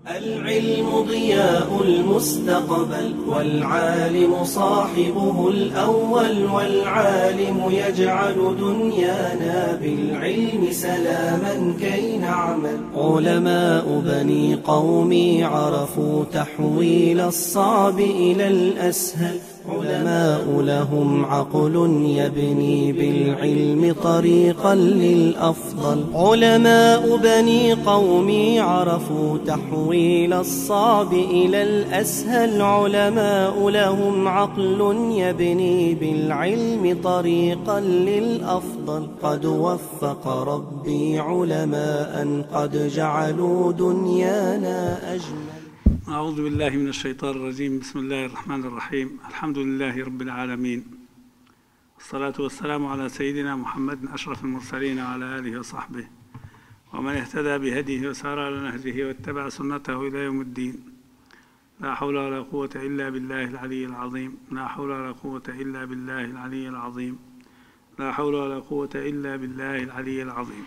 العلم ضياء المستقبل والعالم صاحبه الأول، والعالم يجعل دنيانا بالعلم سلاما كي نعمل. علماء بني قومي عرفوا تحويل الصعب إلى الأسهل، علماء لهم عقل يبني بالعلم طريقا للأفضل. علماء بني قومي عرفوا تحويل الصعب إلى الأسهل، علماء لهم عقل يبني بالعلم طريقا للأفضل. قد وفق ربي علماء قد جعلوا دنيانا أجمل. أعوذ بالله من الشيطان الرجيم. بسم الله الرحمن الرحيم. الحمد لله رب العالمين، والصلاة والسلام على سيدنا محمد أشرف المرسلين وعلى آله وصحبه ومن اهتدى بهديه وسار على نهجه واتبع سنته إلى يوم الدين. لا حول ولا قوة إلا بالله العلي العظيم. لا حول ولا قوة إلا بالله العلي العظيم. لا حول ولا قوة إلا بالله العلي العظيم.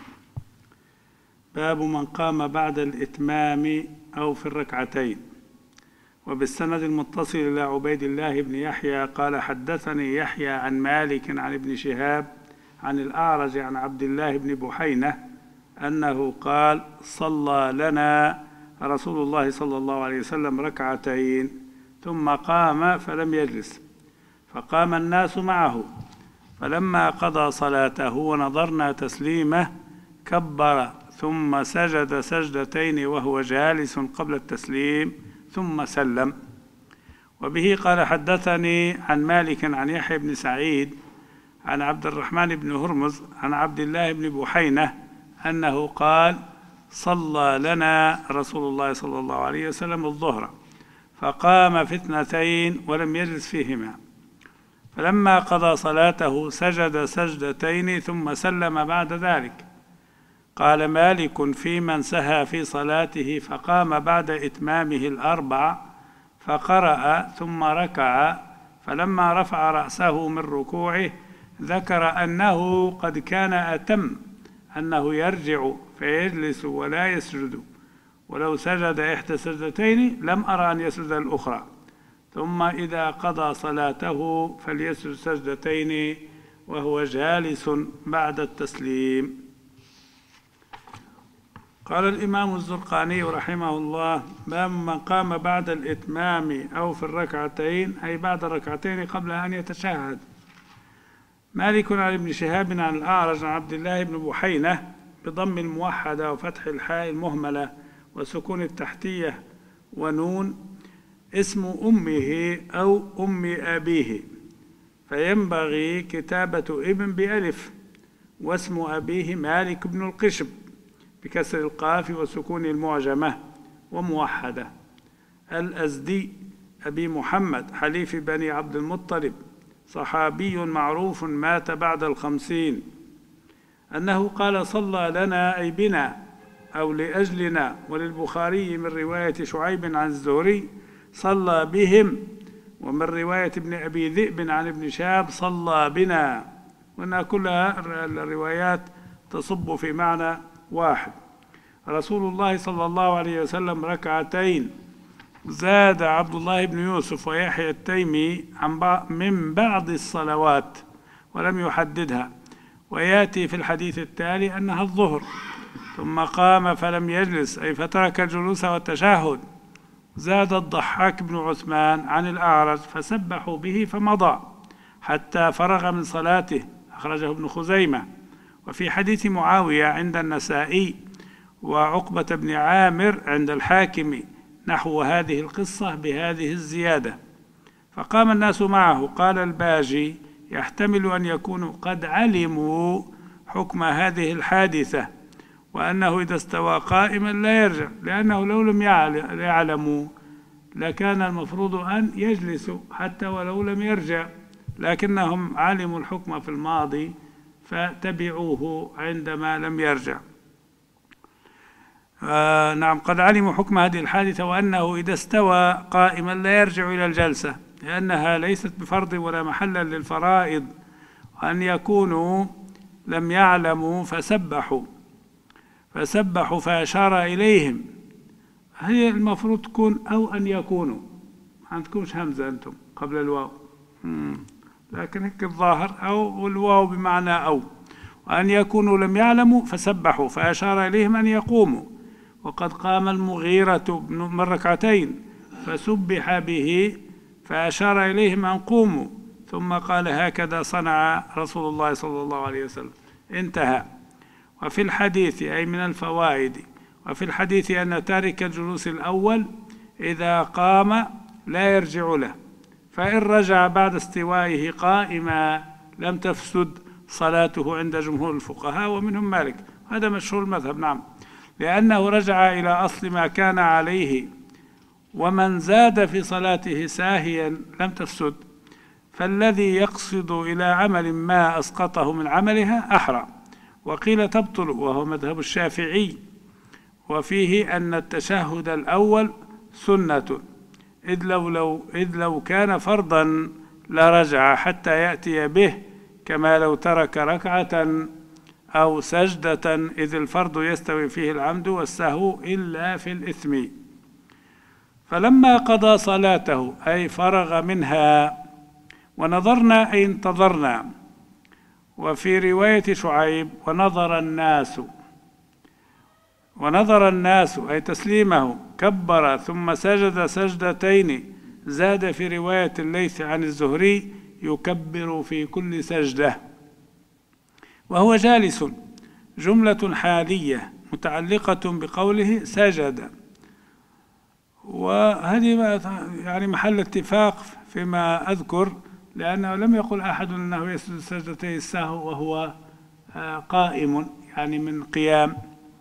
باب من قام بعد الإتمام أو في الركعتين. وبالسند المتصل إلى عبيد الله بن يحيى قال حدثني يحيى عن مالك عن ابن شهاب عن الأعرج عن عبد الله بن بحينة أنه قال صلى لنا رسول الله صلى الله عليه وسلم ركعتين ثم قام فلم يجلس، فقام الناس معه، فلما قضى صلاته ونظرنا تسليمه كبر ثم سجد سجدتين وهو جالس قبل التسليم ثم سلم. وبه قال حدثني عن مالك عن يحيى بن سعيد عن عبد الرحمن بن هرمز عن عبد الله بن بحينة أنه قال صلى لنا رسول الله صلى الله عليه وسلم الظهر فقام في اثنتين ولم يجلس فيهما، فلما قضى صلاته سجد سجدتين ثم سلم بعد ذلك. قال مالك في من سهى في صلاته فقام بعد إتمامه الأربع فقرأ ثم ركع، فلما رفع رأسه من ركوعه ذكر أنه قد كان أتم، أنه يرجع فيجلس ولا يسجد، ولو سجد إحدى سجدتين لم أرى أن يسجد الأخرى، ثم إذا قضى صلاته فليسجد سجدتين وهو جالس بعد التسليم. قال الإمام الزرقاني رحمه الله باب من قام بعد الإتمام أو في الركعتين، أي بعد الركعتين قبل أن يتشهد. مالك عن ابن شهاب عن الأعرج عن عبد الله بن بحينة بضم الموحدة وفتح الحاء المهملة وسكون التحتية ونون اسم أمه أو أم أبيه، فينبغي كتابة ابن بألف، واسم أبيه مالك بن القشب بكسر القاف وسكون المعجمة وموحدة. الأزدي أبي محمد حليف بني عبد المطلب، صحابي معروف مات بعد 50، أنه قال صلى لنا أي بنا أو لأجلنا. وللبخاري من رواية شعيب عن الزهري صلى بهم، ومن رواية ابن أبي ذئب عن ابن شهاب صلى بنا، وأنها كلها الروايات تصب في معنى واحد. رسول الله صلى الله عليه وسلم ركعتين. زاد عبد الله بن يوسف ويحيى التيمي من بعض الصلوات ولم يحددها، ويأتي في الحديث التالي أنها الظهر. ثم قام فلم يجلس أي فترك الجلوس والتشهد. زاد الضحاك بن عثمان عن الأعرج فسبحوا به فمضى حتى فرغ من صلاته، أخرجه ابن خزيمة. وفي حديث معاوية عند النسائي وعقبة بن عامر عند الحاكم نحو هذه القصة بهذه الزيادة. فقام الناس معه. قال الباجي يحتمل أن يكونوا قد علموا حكم هذه الحادثة، وأنه إذا استوى قائما لا يرجع، لأنه لو لم يعلموا لكان المفروض أن يجلسوا حتى ولو لم يرجع، لكنهم علموا الحكم في الماضي فتبعوه عندما لم يرجع. نعم، قد علموا حكم هذه الحادثة، وأنه إذا استوى قائما لا يرجع إلى الجلسة، لأنها ليست بفرض ولا محلا للفرائض، وأن يكونوا لم يعلموا فسبحوا فأشار إليهم هي المفروض تكون أو أن يكونوا، ما عندكمش همزة أنتم قبل الواو، لكن هيك الظاهر أو، والواو بمعنى أو. وأن يكونوا لم يعلموا فسبحوا فأشار إليهم أن يقوموا، وقد قام المغيرة من ركعتين فسبح به فأشار إليهم أن قوموا، ثم قال هكذا صنع رسول الله صلى الله عليه وسلم. انتهى. وفي الحديث أي من الفوائد، وفي الحديث أن تارك الجلوس الأول إذا قام لا يرجع له، فإن رجع بعد استوائه قائما لم تفسد صلاته عند جمهور الفقهاء ومنهم مالك، هذا مشهور المذهب. نعم، لأنه رجع إلى أصل ما كان عليه، ومن زاد في صلاته ساهيا لم تفسد، فالذي يقصد إلى عمل ما أسقطه من عملها أحرى. وقيل تبطل، وهو مذهب الشافعي، وفيه أن التشهد الأول سنة، إذ لو كان فرضا لرجع حتى يأتي به، كما لو ترك ركعة أو سجدة، إذ الفرض يستوي فيه العمد والسهو إلا في الإثم. فلما قضى صلاته أي فرغ منها، ونظرنا أي انتظرنا. وفي رواية شعيب ونظر الناس أي تسليمه، كبر ثم سجد سجدتين. زاد في رواية الليث عن الزهري يكبر في كل سجدة. وهو جالس جملة حالية متعلقة بقوله سجد، وهذه يعني محل اتفاق فيما أذكر، لأنه لم يقل أحد أنه يسجد سجدتي السهو وهو قائم، يعني من قيام.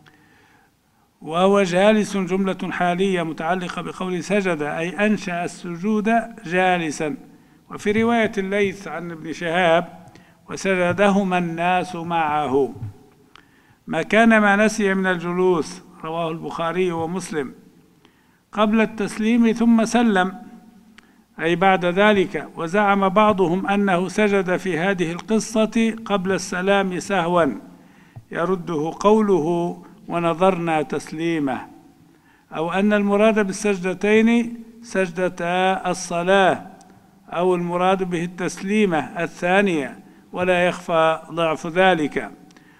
وهو جالس جملة حالية متعلقة بقول سجد أي أنشأ السجود جالسا. وفي رواية الليث عن ابن شهاب وسجدهما الناس معه، ما كان ما نسي من الجلوس، رواه البخاري ومسلم، قبل التسليم ثم سلم أي بعد ذلك. وزعم بعضهم أنه سجد في هذه القصة قبل السلام سهوا، يرده قوله ونظرنا تسليمه، أو أن المراد بالسجدتين سجدتا الصلاة، أو المراد به التسليمة الثانية، ولا يخفى ضعف ذلك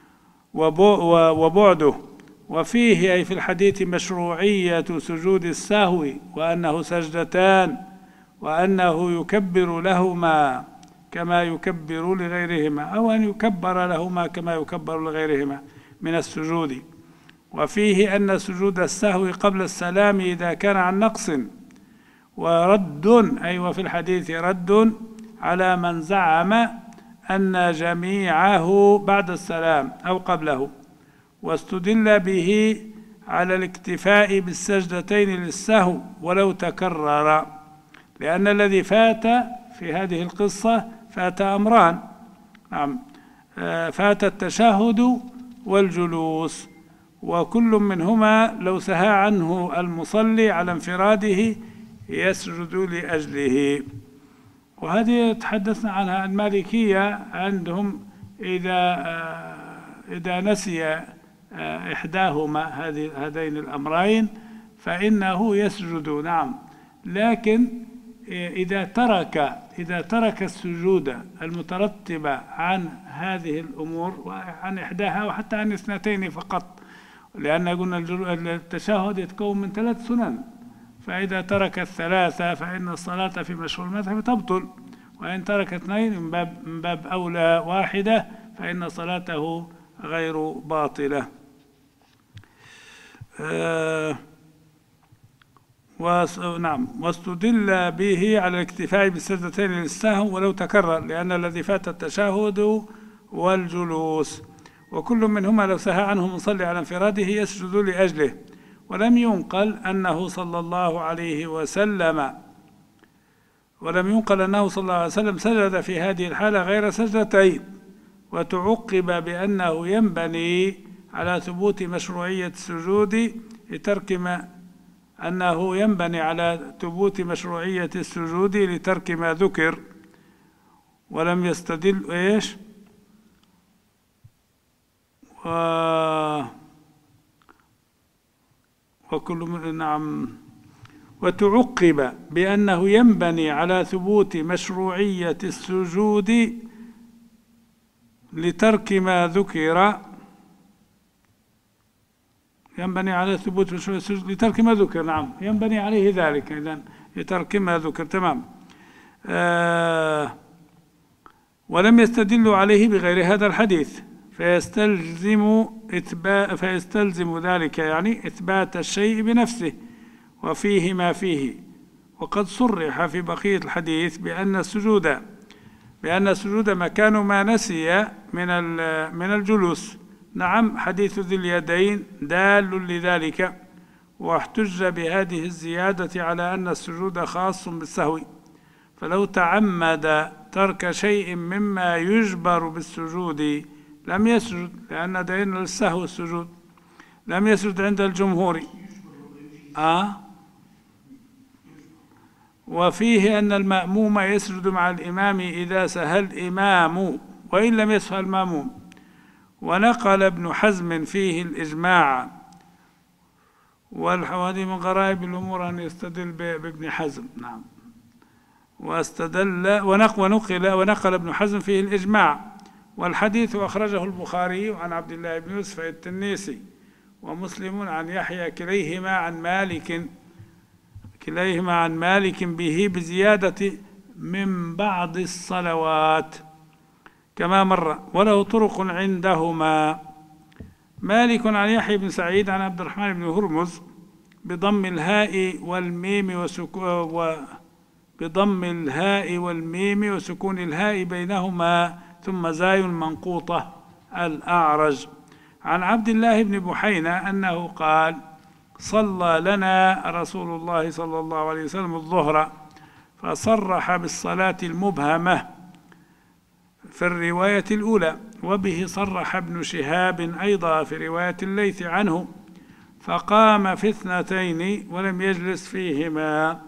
وبعده. وفيه أي في الحديث مشروعية سجود السهو، وأنه سجدتان، وأنه يكبر لهما كما يكبر لغيرهما، أو أن يكبر لهما كما يكبر لغيرهما من السجود. وفيه أن سجود السهو قبل السلام إذا كان عن نقص، ورد أي وفي الحديث رد على من زعم أن جميعه بعد السلام أو قبله. واستدل به على الاكتفاء بالسجدتين للسهو ولو تكرر، لأن الذي فات في هذه القصة فات أمران. نعم، فات التشهد والجلوس، وكل منهما لو سهى عنه المصلي على انفراده يسجد لأجله. وهذه تحدثنا عنها المالكية، عندهم إذا نسي إحداهما هذين الأمرين فإنه يسجد. نعم، لكن إذا ترك السجود المترتبة عن هذه الأمور، وعن إحداها وحتى عن اثنتين فقط، لأن قلنا التشهد يتكون من 3 سنن، فإذا ترك الثلاثة فإن الصلاة في مشهور المذهب تبطل، وإن ترك 2 من باب أولى واحدة فإن صلاته غير باطلة. نعم، واستدل به على الاكتفاء بالسجدتين للسهو ولو تكرر، لأن الذي فات التشهد والجلوس، وكل منهما لو سهى عنه مصلي على انفراده يسجد لأجله. ولم ينقل أنه صلى الله عليه وسلم سجد في هذه الحالة غير سجدتين. وتعقب بأنه ينبني على ثبوت مشروعية السجود لترك ما ذكر، ولم يستدل نعم. وتعقب بأنه ينبني على ثبوت مشروعية السجود لترك ما ذكر. ينبني على ثبوت مشروعية السجود لترك ما ذكر. نعم، ينبني عليه ذلك إذن لترك ما ذكر. تمام. ولم يستدلوا عليه بغير هذا الحديث، فيستلزم ذلك يعني إثبات الشيء بنفسه وفيه ما فيه. وقد صرح في بقية الحديث بأن السجود مكان ما نسي من الجلوس. نعم، حديث ذي اليدين دال لذلك، واحتج بهذه الزيادة على أن السجود خاص بالسهو، فلو تعمد ترك شيء مما يجبر بالسجود لم يسجد، لأن دين للسهو السجود، لم يسجد عند الجمهور. وفيه أن المأموم يسجد مع الإمام إذا سهى الإمام وإن لم يسهى المأموم. ونقل ابن حزم فيه الإجماع، وهذه من غرائب الأمور أن يستدل بابن حزم. نعم. ونقل ابن حزم فيه الإجماع، والحديث أخرجه البخاري عن عبد الله بن يوسف التنيسي ومسلم عن يحيى كليهما عن مالك به بزيادة من بعض الصلوات كما مر، وله طرق عندهما. مالك عن يحيى بن سعيد عن عبد الرحمن بن هرمز بضم الهاء والميم وسكون الهاء بينهما ثم زاي منقوطة الأعرج عن عبد الله بن بحينة أنه قال: صلى لنا رسول الله صلى الله عليه وسلم الظهر، فصرح بالصلاة المبهمة في الرواية الأولى، وبه صرح ابن شهاب أيضا في رواية الليث عنه، فقام في 2 ولم يجلس فيهما،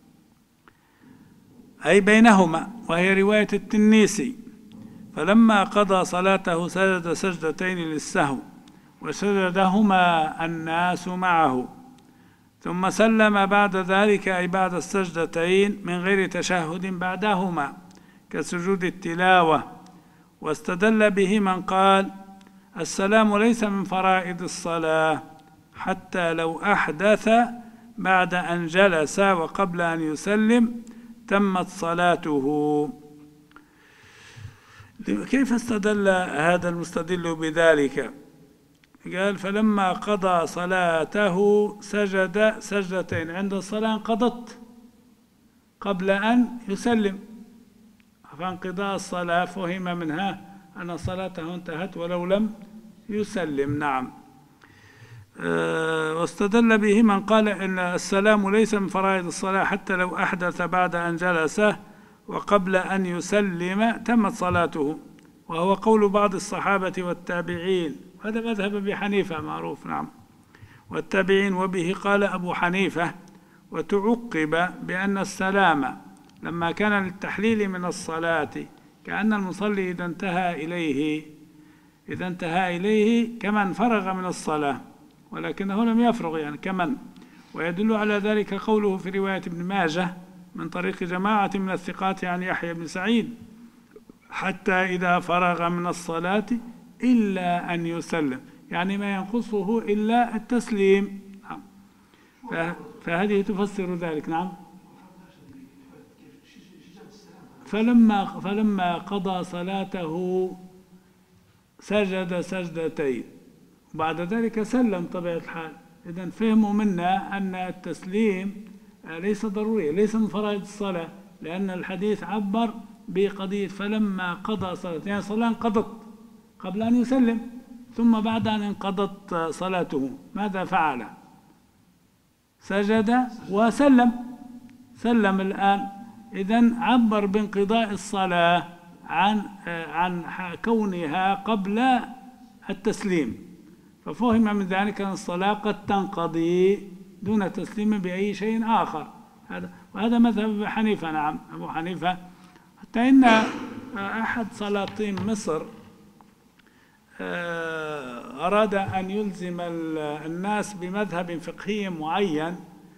أي بينهما، وهي رواية التنيسي. فلما قضى صلاته سجد 2 للسهو، وسجدهما الناس معه، ثم سلم بعد ذلك، أي بعد 2 من غير تشهد بعدهما كسجود التلاوة. واستدل به من قال: السلام ليس من فرائض الصلاة حتى لو أحدث بعد أن جلس وقبل أن يسلم تمت صلاته. كيف استدل هذا المستدل بذلك؟ قال: فلما قضى صلاته سجد 2 عند الصلاة انقضت قبل أن يسلم، فانقضاء الصلاة فهم منها أن صلاته انتهت ولو لم يسلم. نعم. واستدل به من قال إن السلام ليس من فرائض الصلاة حتى لو أحدث بعد أن جلس وقبل أن يسلم تمت صلاته، وهو قول بعض الصحابة والتابعين، هذا مذهب أبي حنيفة معروف. نعم. والتابعين، وبه قال أبو حنيفة. وتعقب بأن السلام لما كان للتحليل من الصلاة كأن المصلي إذا انتهى إليه كمن فرغ من الصلاة، ولكنه لم يفرغ، يعني كمن. ويدل على ذلك قوله في رواية ابن ماجه من طريق جماعة من الثقات عن يحيى بن سعيد: حتى إذا فرغ من الصلاة إلا أن يسلم، يعني ما ينقصه إلا التسليم. فهذه تفسر ذلك. نعم. فلما قضى صلاته سجد 2 بعد ذلك سلم طبيعة الحال. إذن فهموا منا أن التسليم ليس ضروري، ليس من فرائض الصلاة، لأن الحديث عبر بقضية فلما قضى صلاته، يعني صلاة انقضت قبل أن يسلم، ثم بعد أن انقضت صلاته ماذا فعل؟ سجد وسلم. سلم الآن. إذن عبر بانقضاء الصلاة عن كونها قبل التسليم، ففهم من ذلك أن الصلاة قد تنقضي دون تسليم بأي شيء آخر. وهذا مذهب أبي حنيفة. نعم. أبو حنيفة، حتى إن أحد سلاطين مصر أراد أن يلزم الناس بمذهب فقهي معين،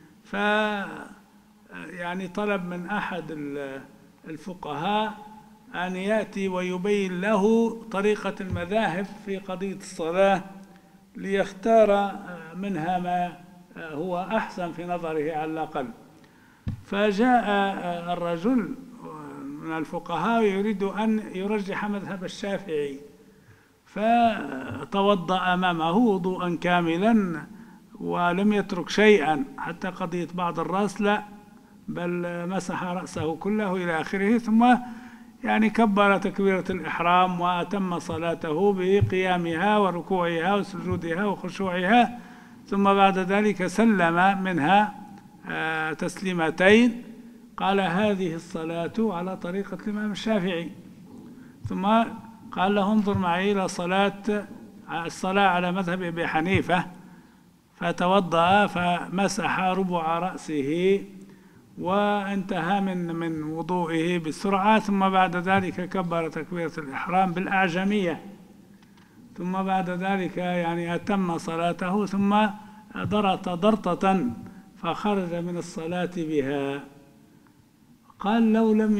يعني طلب من أحد الفقهاء أن يأتي ويبين له طريقة المذاهب في قضية الصلاة ليختار منها ما هو أحسن في نظره على الأقل. فجاء الرجل من الفقهاء يريد أن يرجح مذهب الشافعي، فتوضأ أمامه وضوءا كاملا ولم يترك شيئا، حتى قضية بعض الرأس لا، بل مسح رأسه كله إلى آخره، ثم يعني كبر تكبيرة الإحرام وأتم صلاته بقيامها وركوعها وسجودها وخشوعها، ثم بعد ذلك سلم منها تسليمتين، قال هذه الصلاة على طريقة الإمام الشافعي. ثم قال له انظر معي إلى الصلاة على مذهب أبي حنيفة، فتوضأ فمسح ربع رأسه وانتهى من وضوئه بسرعة، ثم بعد ذلك كبر تكبيرة الإحرام بالأعجمية، ثم بعد ذلك يعني أتم صلاته، ثم ضرط ضرطة فخرج من الصلاة بها. قال لو لم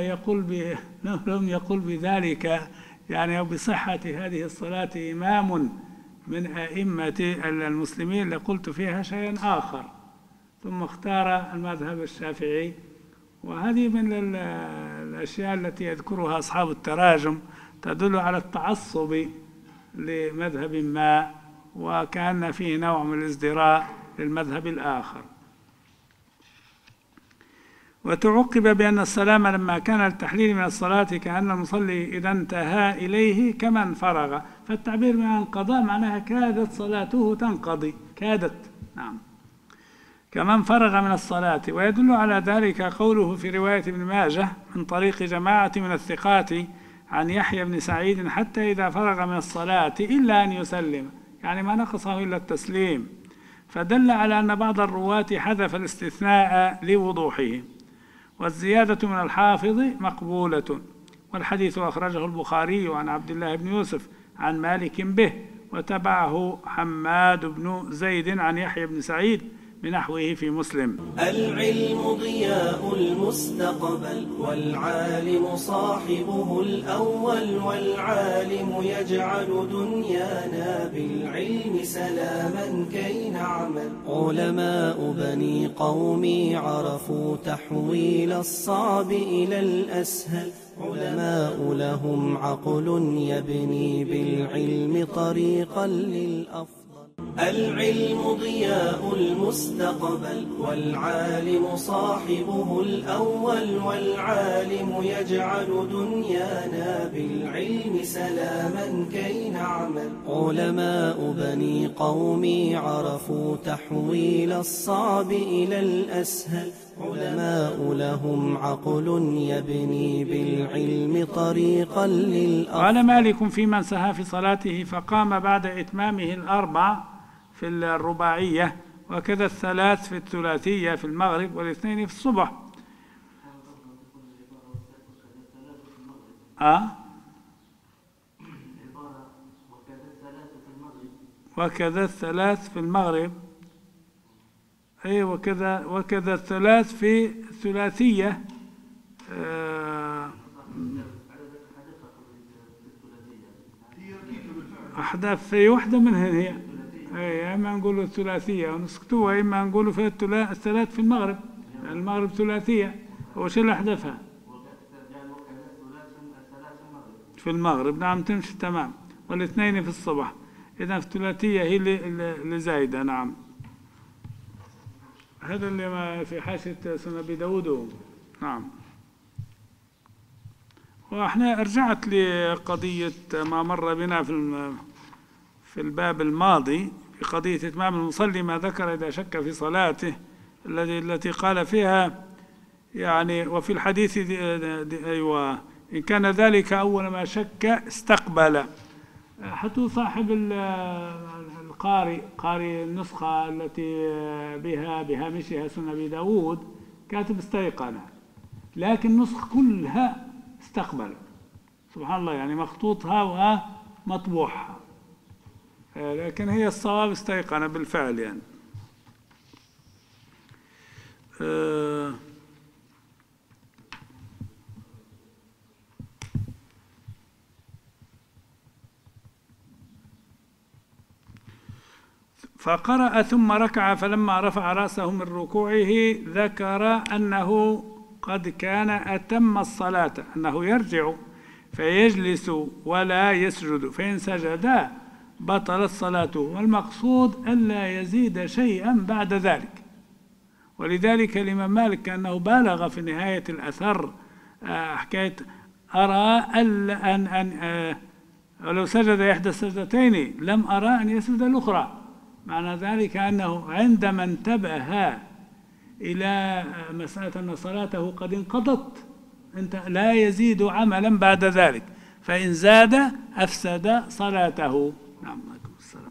يقل بذلك يعني بصحة هذه الصلاة إمام من أئمة المسلمين لقلت فيها شيئا آخر. ثم اختار المذهب الشافعي، وهذه من الأشياء التي يذكرها أصحاب التراجم تدل على التعصب لمذهب ما، وكأن فيه نوع من الازدراء للمذهب الآخر. وتعقب بأن السلام لما كان التحليل من الصلاة كأن المصلي إذا انتهى إليه كمن فرغ، فالتعبير من انقضاء معناها كادت صلاته تنقضي، كادت، نعم، كمن فرغ من الصلاة. ويدل على ذلك قوله في رواية ابن ماجه من طريق جماعة من الثقات عن يحيى بن سعيد حتى إذا فرغ من الصلاة إلا أن يسلم، يعني ما نقصه إلا التسليم، فدل على أن بعض الرواة حذف الاستثناء لوضوحه. والزيادة من الحافظ مقبولة، والحديث أخرجه البخاري عن عبد الله بن يوسف عن مالك به، وتبعه حماد بن زيد عن يحيى بن سعيد بنحوه في مسلم. العلم ضياء المستقبل، والعالم صاحبه الأول، والعالم يجعل دنيانا بالعلم سلاما كي نعمل. علماء بني قومي عرفوا تحويل الصعب إلى الأسهل، علماء لهم عقل يبني بالعلم طريقا للأفضل. العلم ضياء المستقبل، والعالم صاحبه الأول، والعالم يجعل دنيانا بالعلم سلاما كي نعمل. علماء بني قومي عرفوا تحويل الصعب إلى الأسهل، علماء لهم عقل يبني بالعلم طريقا للأفضل. قال مالك في من سهى في صلاته فقام بعد إتمامه الأربع في الرباعية، وكذا الثلاث في الثلاثية في المغرب، والاثنين في الصبح. وكذا الثلاث في المغرب، أي وكذا الثلاث في الثلاثية. أحداث في واحدة منها هي، إما نقول الثلاثية ونسكتوها، إما نقول في الثلاث في المغرب، المغرب ثلاثية، وش اللي أحدثها في المغرب؟ نعم تمشي تمام، والاثنين في الصبح، إذا في الثلاثية هي اللي زايدة. نعم، هذا اللي ما في حاشية سنن أبي داود. نعم. وإحنا رجعت لقضية ما مر بنا في الباب الماضي في قضية إتمام المصلي ما ذكر إذا شك في صلاته التي قال فيها يعني وفي الحديث أيوة إن كان ذلك أول ما شك استقبل. حتى صاحب قارئ النسخة التي بهامشها سنن أبي داود كاتب استيقن، لكن النسخ كلها استقبل، سبحان الله، يعني مخطوطها مطبوعها، لكن هي الصواب استيقن بالفعل يعني. فقرأ ثم ركع، فلما رفع رأسه من ركوعه ذكر أنه قد كان أتم الصلاة، أنه يرجع فيجلس ولا يسجد، فإن سجد بطلت صلاته، والمقصود ألا يزيد شيئا بعد ذلك. ولذلك الإمام مالك كأنه بالغ في نهاية الأثر حكاية أرى أن ولو سجد إحدى السجدتين لم أرى أن يسجد الأخرى. معنى ذلك أنه عندما انتبه إلى مسألة أن صلاته قد انقضت لا يزيد عملا بعد ذلك، فإن زاد أفسد صلاته. نعم عليكم السلام.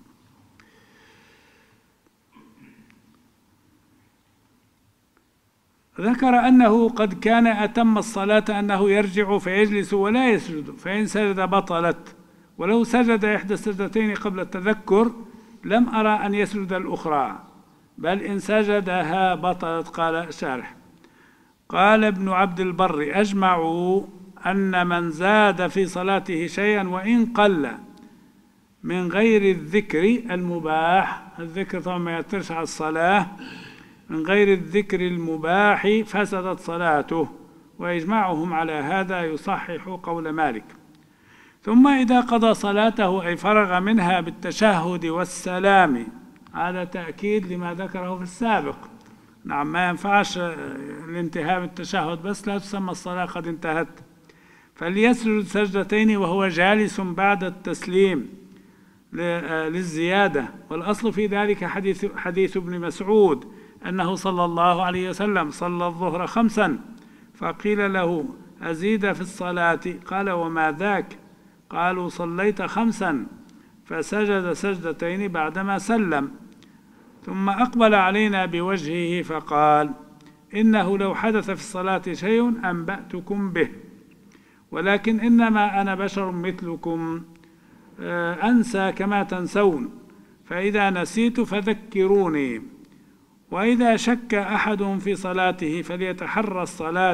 ذكر أنه قد كان أتم الصلاة أنه يرجع فيجلس ولا يسجد، فإن سجد بطلت، ولو سجد إحدى السجدتين قبل التذكر لم أرى أن يسجد الأخرى، بل إن سجدها بطلت. قال الشارح: قال ابن عبد البر: أجمعوا أن من زاد في صلاته شيئا وإن قل من غير الذكر المباح، الذكر طبعا ما يترش على الصلاة، من غير الذكر المباح فسدت صلاته، وإجماعهم على هذا يصحح قول مالك. ثم إذا قضى صلاته أي فرغ منها بالتشهد والسلام، هذا تأكيد لما ذكره في السابق. نعم، ما ينفعش الانتهاء بالتشهد بس، لا تسمى الصلاة قد انتهت. فليسجد سجدتين وهو جالس بعد التسليم للزيادة، والأصل في ذلك حديث ابن مسعود أنه صلى الله عليه وسلم صلى الظهر 5 فقيل له: أزيد في الصلاة؟ قال: وما ذاك؟ قالوا: صليت 5 فسجد سجدتين بعدما سلم، ثم أقبل علينا بوجهه فقال: إنه لو حدث في الصلاة شيء أنبأتكم به، ولكن إنما أنا بشر مثلكم أنسى كما تنسون، فإذا نسيت فذكروني. وإذا شك أحد في صلاته فليتحرى الصلاة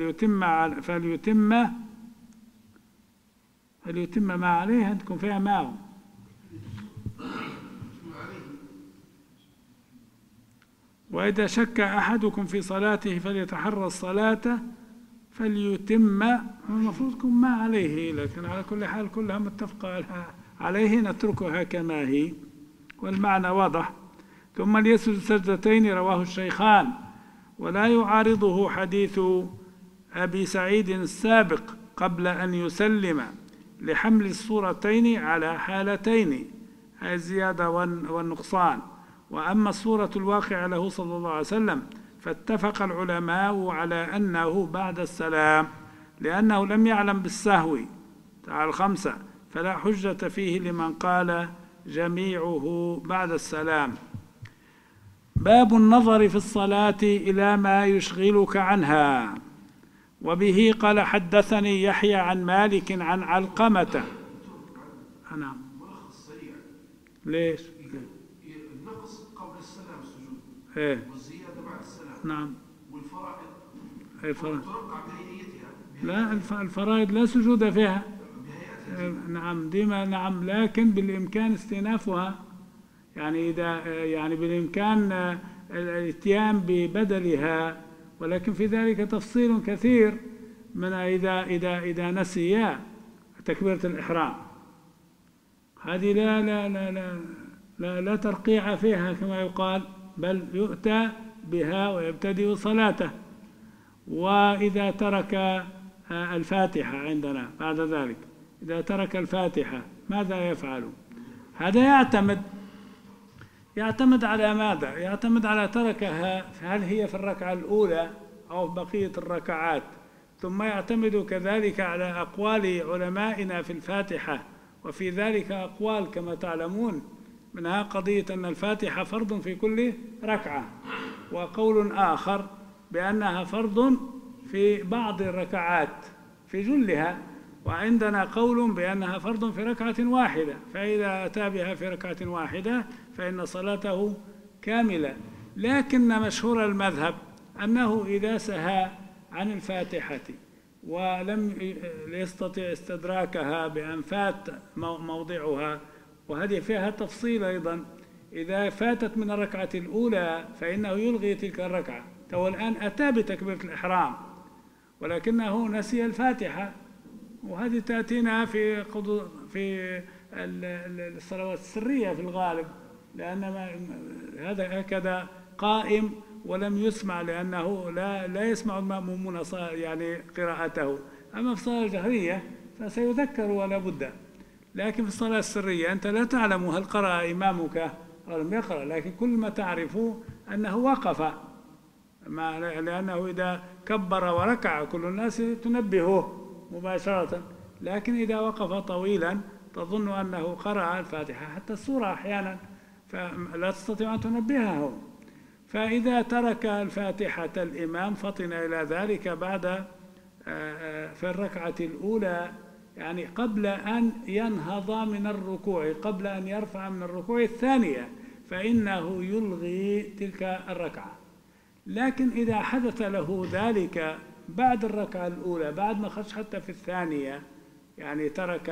فليتم ما عليه. عندكم فيها معه وإذا شك أحدكم في صلاته فليتحرى الصلاة فليتم، المفروض تكون ما عليه، لكن على كل حال كلها متفقة عليه، نتركها كما هي والمعنى واضح. ثم ليسجد سجدتين، رواه الشيخان، ولا يعارضه حديث أبي سعيد السابق قبل أن يسلم لحمل الصورتين على حالتين، هذه الزيادة والنقصان. وأما الصورة الواقعة له صلى الله عليه وسلم فاتفق العلماء على أنه بعد السلام، لأنه لم يعلم بالسهو تعالى 5، فلا حجة فيه لمن قال جميعه بعد السلام. باب النظر في الصلاة إلى ما يشغلك عنها. وبه قال حدثني يحيى عن مالك عن علقمة. نعم. ليش؟ النقص قبل السلام السجود، والزيادة بعد السلام. نعم. والفرائض ترقع بهيئتها. لا، الفرائض لا سجود فيها. نعم ديما، نعم، لكن بالإمكان استئنافها، يعني إذا يعني بالإمكان الاتيان ببدلها، ولكن في ذلك تفصيل كثير من إذا نسي تكبيرة الإحرام، هذه لا ترقيع فيها كما يقال، بل يؤتى بها ويبتدئ صلاته. وإذا ترك الفاتحة عندنا بعد ذلك، إذا ترك الفاتحة ماذا يفعل؟ هذا يعتمد على ماذا؟ يعتمد على تركها هل هي في الركعة الأولى أو في بقية الركعات، ثم يعتمد كذلك على أقوال علمائنا في الفاتحة، وفي ذلك أقوال كما تعلمون، منها قضية أن الفاتحة فرض في كل ركعة، وقول آخر بأنها فرض في بعض الركعات في جلها، وعندنا قول بأنها فرض في ركعة واحدة، فإذا أتى بها في ركعة واحدة فإن صلاته كاملة. لكن مشهور المذهب أنه إذا سهى عن الفاتحة ولم يستطع استدراكها بأن فات موضعها، وهذه فيها تفصيل أيضا، إذا فاتت من الركعة الأولى فإنه يلغي تلك الركعة. تو الآن أتى بتكبيرة الإحرام ولكنه نسي الفاتحة، وهذه تأتينا في الصلوات السرية في الغالب، لأن هذا هكذا قائم ولم يسمع، لأنه لا يسمع المأمومون يعني قراءته. أما في الصلاة الجهرية فسيذكر ولا بد، لكن في الصلاة السرية أنت لا تعلم هل قرأ إمامك أو لم يقرأ، لكن كل ما تعرف أنه وقف، لأنه إذا كبر وركع كل الناس تنبهه مباشرة، لكن إذا وقف طويلا تظن أنه قرأ الفاتحة حتى السورة أحيانا، فلا تستطيع أن تنبهه. فإذا ترك الفاتحة الإمام فطن إلى ذلك بعد في الركعة الأولى، يعني قبل أن ينهض من الركوع، قبل أن يرفع من الركوع الثانية، فإنه يلغي تلك الركعة. لكن إذا حدث له ذلك بعد الركعة الأولى، بعد ما خش حتى في الثانية، يعني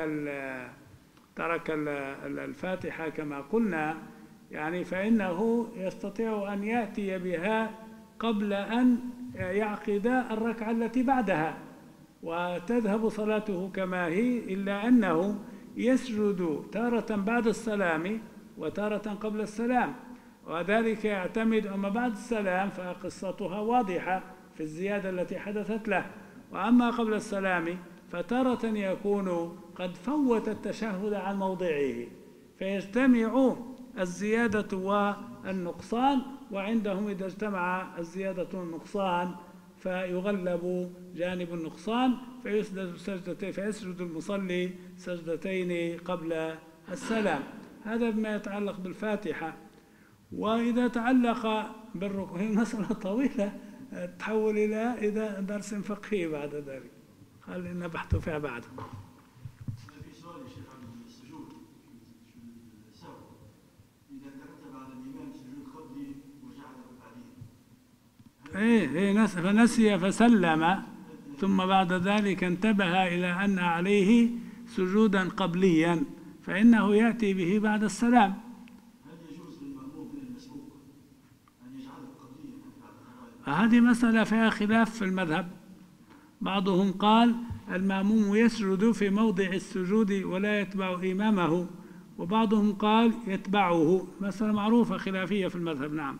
ترك الفاتحة كما قلنا، يعني فإنه يستطيع أن يأتي بها قبل أن يعقد الركعة التي بعدها، وتذهب صلاته كما هي، إلا أنه يسجد تارة بعد السلام وتارة قبل السلام، وذلك يعتمد. أما بعد السلام فقصتها واضحة في الزيادة التي حدثت له، وأما قبل السلام فتارة يكون قد فوت التشهد عن موضعه، فيجتمع الزيادة والنقصان، وعندهم إذا اجتمع الزيادة والنقصان فيغلب جانب النقصان، فيسجد المصلي سجدتين قبل السلام. هذا بما يتعلق بالفاتحة. وإذا تعلق بالركوع، هي مسألة طويلة تحول إلى درس فقهي بعد ذلك، خلينا نبحث فيها بعد. في سؤال يا شيخ عن السجود السهو، إذا ترتب على الإمام سجود قبلي وجعله بعدين، فنسي فسلم، ثم بعد ذلك انتبه إلى أن عليه سجودا قبليا، فإنه يأتي به بعد السلام. هل يجوز للمأموم من المسبوق أن يجعله قبليا بعد هذه مسألة فيها خلاف في المذهب. بعضهم قال المأموم يسجد في موضع السجود ولا يتبع إمامه، وبعضهم قال يتبعه. مسألة معروفة خلافية في المذهب. نعم،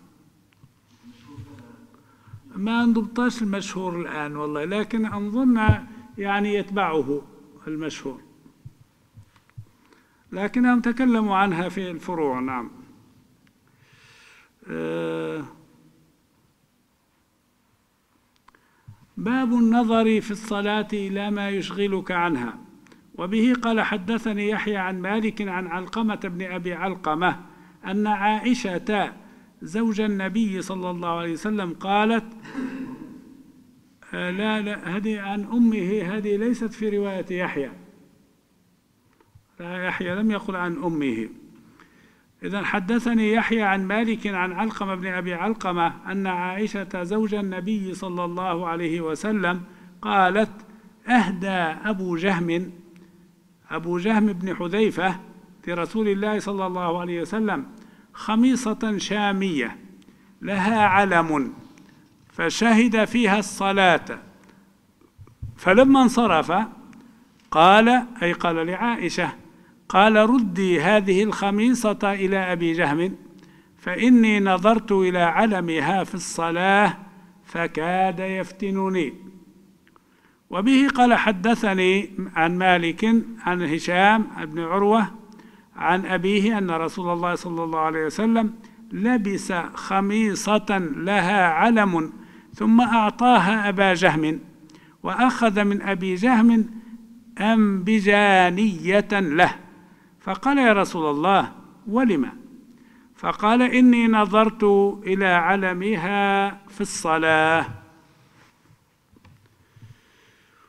ما نضبطش المشهور الآن والله، لكن أظن يعني يتبعه المشهور، لكنهم تكلموا عنها في الفروع. نعم. باب النظر في الصلاة إلى ما يشغلك عنها. وبه قال حدثني يحيى عن مالك عن علقمة بن أبي علقمة أن عائشة زوج النبي صلى الله عليه وسلم قالت لا هذه عن أمه، هذه ليست في رواية يحيى، لا يحيى لم يقل عن أمه. إذن حدثني يحيى عن مالك عن علقمة بن أبي علقمة أن عائشة زوج النبي صلى الله عليه وسلم قالت أهدى أبو جهم بن حذيفة لرسول الله صلى الله عليه وسلم خميصة شامية لها علم، فشهد فيها الصلاة، فلما انصرف قال لعائشة قال ردي هذه الخميصة إلى أبي جهم فإني نظرت إلى علمها في الصلاة فكاد يفتنني. وبه قال حدثني عن مالك عن هشام بن عروة عن أبيه أن رسول الله صلى الله عليه وسلم لبس خميصة لها علم ثم أعطاها أبا جهم، وأخذ من أبي جهم أنبجانية له، فقال يا رسول الله ولم؟ فقال إني نظرت إلى علمها في الصلاة.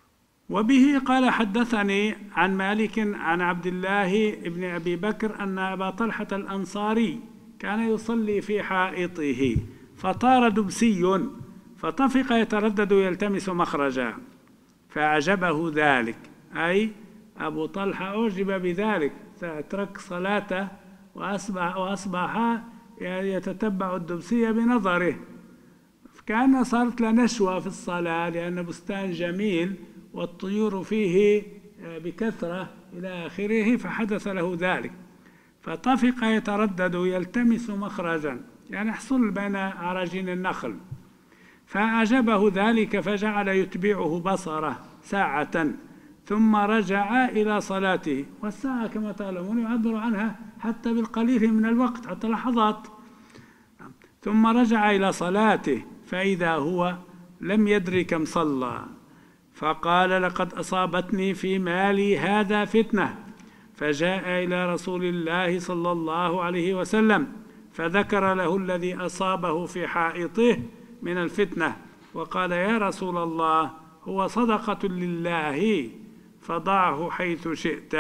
وبه قال حدثني عن مالك عن عبد الله بن أبي بكر أن أبا طلحة الأنصاري كان يصلي في حائطه فطار دبسي فطفق يتردد يلتمس مخرجا فأعجبه ذلك، أي أبو طلحة أعجب بذلك، ترك صلاته وأصبح يتتبع الدبسية بنظره، كأن صارت له نشوة في الصلاة لأن بستان جميل والطيور فيه بكثرة إلى آخره، فحدث له ذلك فطفق يتردد يلتمس مخرجا، يعني يحصل بين أعراجين النخل، فأعجبه ذلك فجعل يتبعه بصره ساعة ثم رجع إلى صلاته. والساعة كما تعلمون يعبر عنها حتى بالقليل من الوقت، حتى لحظات. ثم رجع إلى صلاته فإذا هو لم يدري كم صلى، فقال لقد أصابتني في مالي هذا فتنة، فجاء إلى رسول الله صلى الله عليه وسلم فذكر له الذي أصابه في حائطه من الفتنة، وقال يا رسول الله هو صدقة لله فضعه حيث شئت.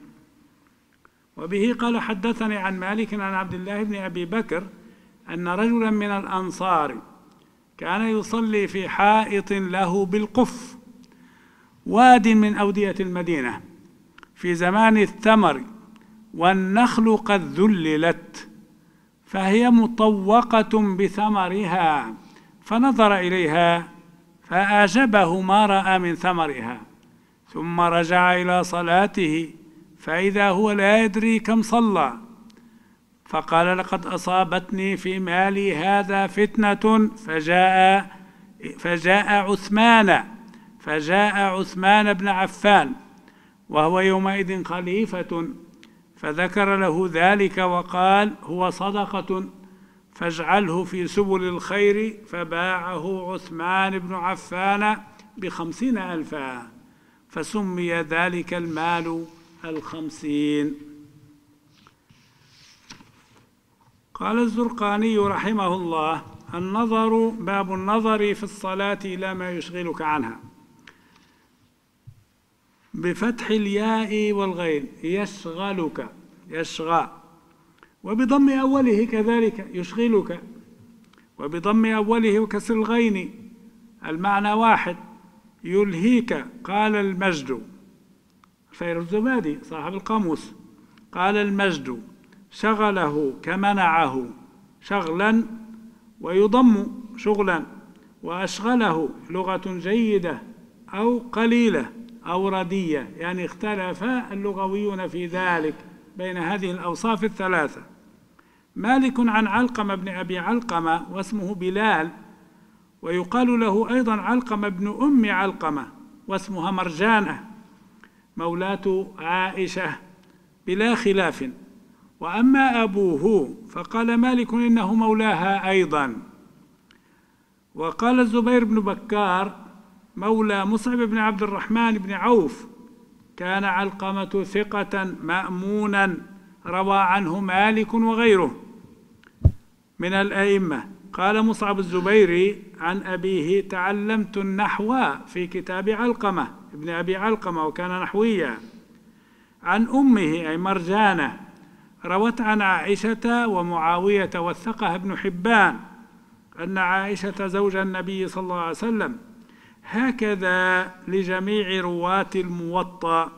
وبه قال حدثني عن مالك عن عبد الله بن أبي بكر أن رجلا من الأنصار كان يصلي في حائط له بالقف، واد من أودية المدينة، في زمان الثمر والنخل قد ذللت فهي مطوقة بثمرها، فنظر إليها فأعجبه ما رأى من ثمرها، ثم رجع إلى صلاته فإذا هو لا يدري كم صلى، فقال لقد أصابتني في مالي هذا فتنة، فجاء عثمان بن عفان وهو يومئذ خليفة فذكر له ذلك وقال هو صدقة فاجعله في سبل الخير، فباعه عثمان بن عفان ب50,000 فسمي ذلك المال 50. قال الزرقاني رحمه الله النظر، باب النظر في الصلاة إلى ما يشغلك عنها، بفتح الياء والغين يشغلك، يشغى، وبضم أوله كذلك يشغلك، وبضم أوله وكسر الغين المعنى واحد. يلهيك قال المجد، خير الزبادي صاحب القاموس قال المجد شغله كمنعه شغلا، ويضم شغلا، وأشغله لغة جيدة أو قليلة أو ردية، يعني اختلف اللغويون في ذلك بين هذه الأوصاف الثلاثة. مالك عن علقمة بن أبي علقمة واسمه بلال، ويقال له أيضا علقمة بن أم علقمة واسمها مرجانة مولاة عائشة بلا خلاف. وأما أبوه فقال مالك إنه مولاها أيضا. وقال الزبير بن بكار مولى مصعب بن عبد الرحمن بن عوف كان علقمة ثقة مأمونا روى عنه مالك وغيره من الأئمة. قال مصعب الزبيري عن أبيه تعلمت النحو في كتاب علقمة ابن أبي علقمة وكان نحويا. عن أمه أي مرجانة روت عن عائشة ومعاوية وثقها ابن حبان أن عائشة زوج النبي صلى الله عليه وسلم هكذا لجميع رواة الموطأ،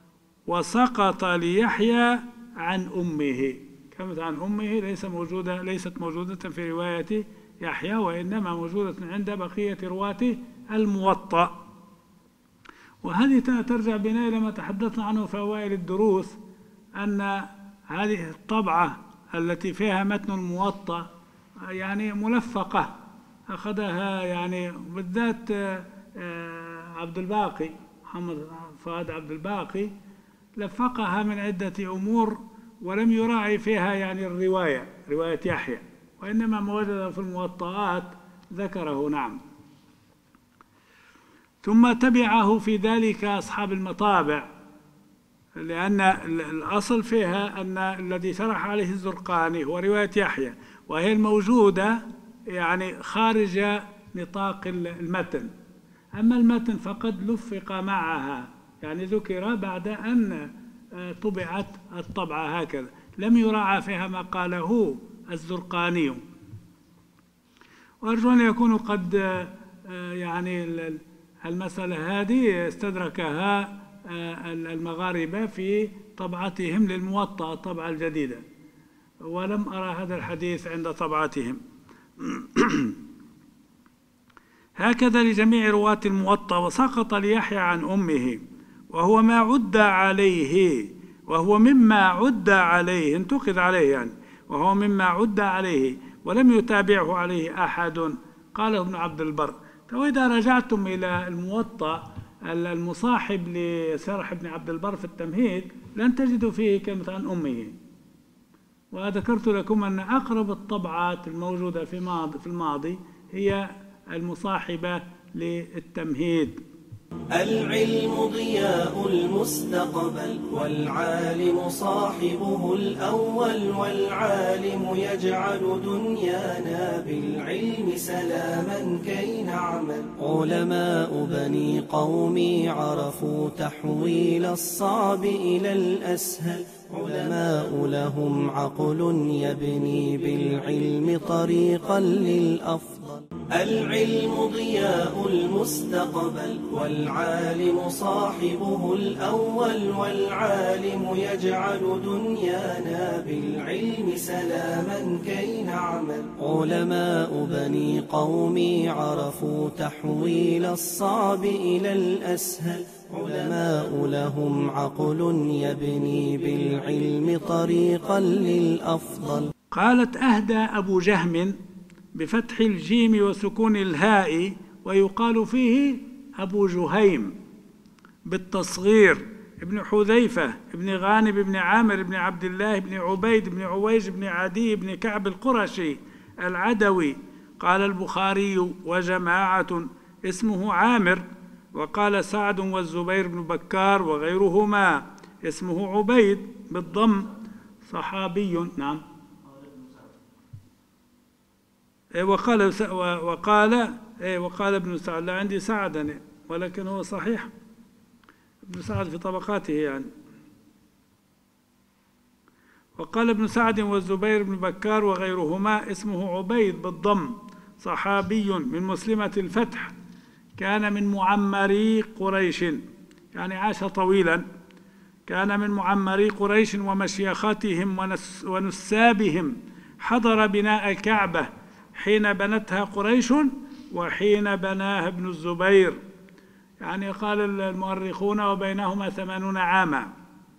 وسقط ليحيى عن أمه. كلمة عن أمه ليست موجودة في رواية يحيى، وإنما موجودة عند بقية رواة الموطأ. وهذه ترجع بنا إلى ما تحدثنا عنه في أوائل الدروس، أن هذه الطبعة التي فيها متن الموطأ يعني ملفقة، أخذها يعني بالذات عبد الباقي محمد فؤاد عبد الباقي لفقها من عدة أمور، ولم يراعي فيها يعني رواية يحيى، وإنما ما وجد في الموطئات ذكره. نعم. ثم تبعه في ذلك أصحاب المطابع، لأن الأصل فيها أن الذي شرح عليه الزرقاني هو رواية يحيى، وهي الموجودة يعني خارج نطاق المتن. أما المتن فقد لفق معها، يعني ذكر بعد أن طبعت الطبعة هكذا، لم يراعى فيها ما قاله الزرقاني. وأرجو أن يكونوا قد يعني المسألة هذه استدركها المغاربة في طبعتهم للموطأ الطبعة الجديدة، ولم أرى هذا الحديث عند طبعتهم. هكذا لجميع رواة الموطأ. وسقط ليحيى عن أمه وهو ما عد عليه، وهو مما عد عليه، انتقد عليه يعني، وهو مما عد عليه ولم يتابعه عليه أحد، قاله ابن عبد البر. وإذا رجعتم إلى الموطأ المصاحب لشرح ابن عبد البر في التمهيد لن تجدوا فيه كلمة عن أمه. وذكرت لكم أن أقرب الطبعات الموجودة في الماضي هي المصاحبة للتمهيد. العلم ضياء المستقبل، والعالم صاحبه الأول، والعالم يجعل دنيانا بالعلم سلاما كي نعمل. علماء بني قومي عرفوا تحويل الصعب إلى الأسهل، علماء لهم عقل يبني بالعلم طريقا للأفضل. العلم ضياء المستقبل، والعالم صاحبه الأول، والعالم يجعل دنيانا بالعلم سلاما كي نعمل. علماء بني قومي عرفوا تحويل الصعب إلى الأسهل، علماء لهم عقل يبني بالعلم طريقا للأفضل. قالت أهدى أبو جهم بفتح الجيم وسكون الهاء، ويقال فيه أبو جهيم بالتصغير، ابن حذيفة ابن غانم ابن عامر ابن عبد الله ابن عبيد ابن عويج ابن عدي ابن كعب القرشي العدوي. قال البخاري وجماعة اسمه عامر، وقال سعد والزبير بن بكار وغيرهما اسمه عبيد بالضم، صحابي. نعم. وقال ابن سعد، لا عندي سعد ولكن هو صحيح ابن سعد في طبقاته يعني. وقال ابن سعد والزبير بن بكار وغيرهما اسمه عبيد بالضم، صحابي من مسلمة الفتح، كان من معمري قريش، يعني عاش طويلا، كان من معمري قريش ومشيختهم ونسابهم، حضر بناء الكعبة حين بنتها قريش وحين بناها ابن الزبير، يعني قال المؤرخون وبينهما 80 عاما.